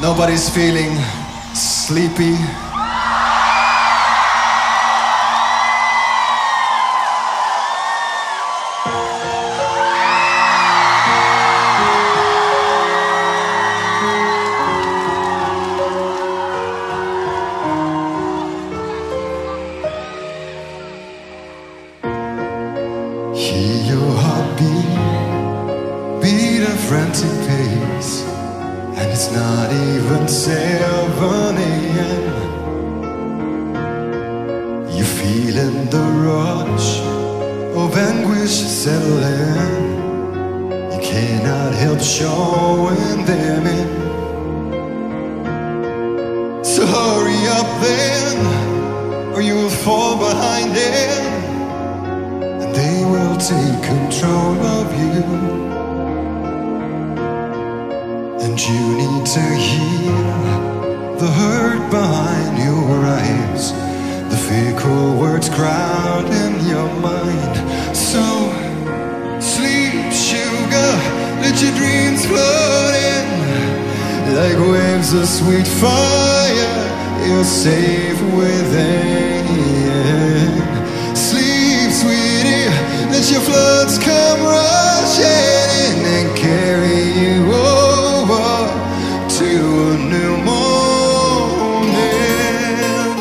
Nobody's feeling sleepy. Hear your heartbeat, beat a frantic pace, and it's not even 7 a.m. You're feeling the rush of anguish settling. You cannot help showing them in. So hurry up then, or you will fall behind them. They will take control of you, and you need to hear the hurt behind your eyes, the fickle words crowding your mind. So sleep, sugar, let your dreams float in like waves of sweet fire. You're safe within. Sleep, sweetie, let your floods come rushing in and carry you over to a new morning.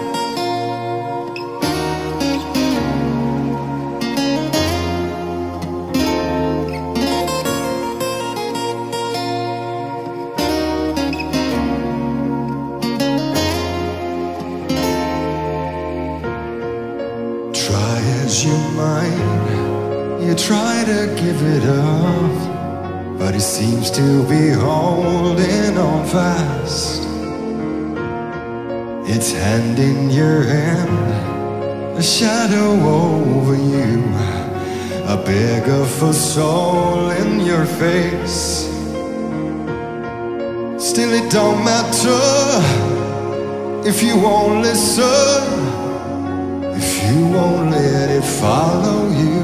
Try as you might, you try to give it up, but it seems to be holding on fast. Its hand in your hand, a shadow over you, a beggar for soul in your face. Still it don't matter if you won't listen, if you won't let it follow you.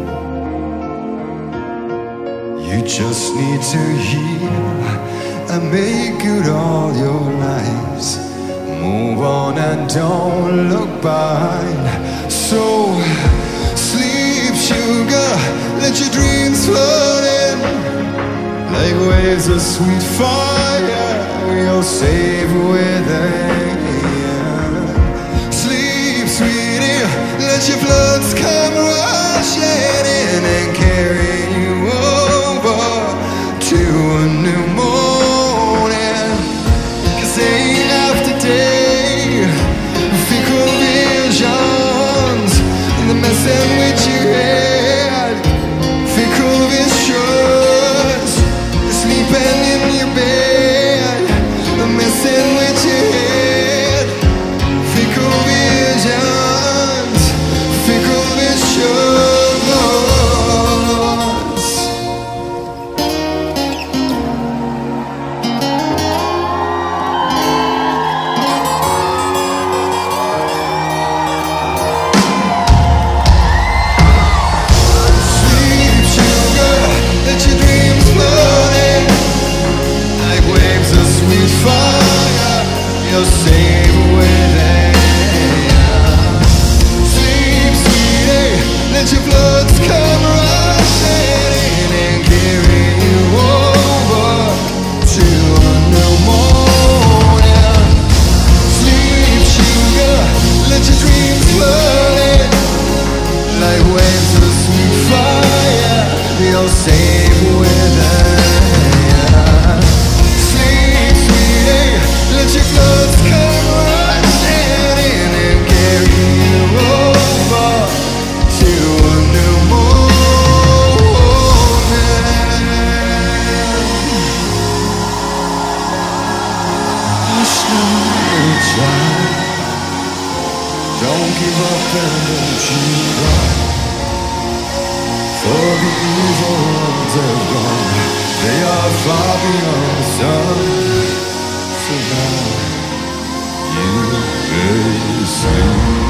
You just need to heal and make good all your lives. Move on and don't look behind. So sleep, sugar, let your dreams float in like waves of sweet fire. You're safe within. Sleep, sweetie, let your floods come rushing in and carry you over to a new morning. 'Cause day after day, fickle visions and the messing with your head, fickle visions, sleeping in your bed, the messing with your head, fickle visions, fickle visions. Sleep, sugar, let your dreams float in like waves of sweet fire. You're safe within. Sleep, sweetie, let your floods come rushing in and carry you over to a new morning. Sleep, sugar, let your dreams float in like waves of sweet fire. You're safe within. Sleep, sweetie, let your floods come rushing in and carry you over to a new morning. Hush now, little child, don't give up and don't you cry. For the evil ones are gone, they are far beyond the sun. So now you may sleep.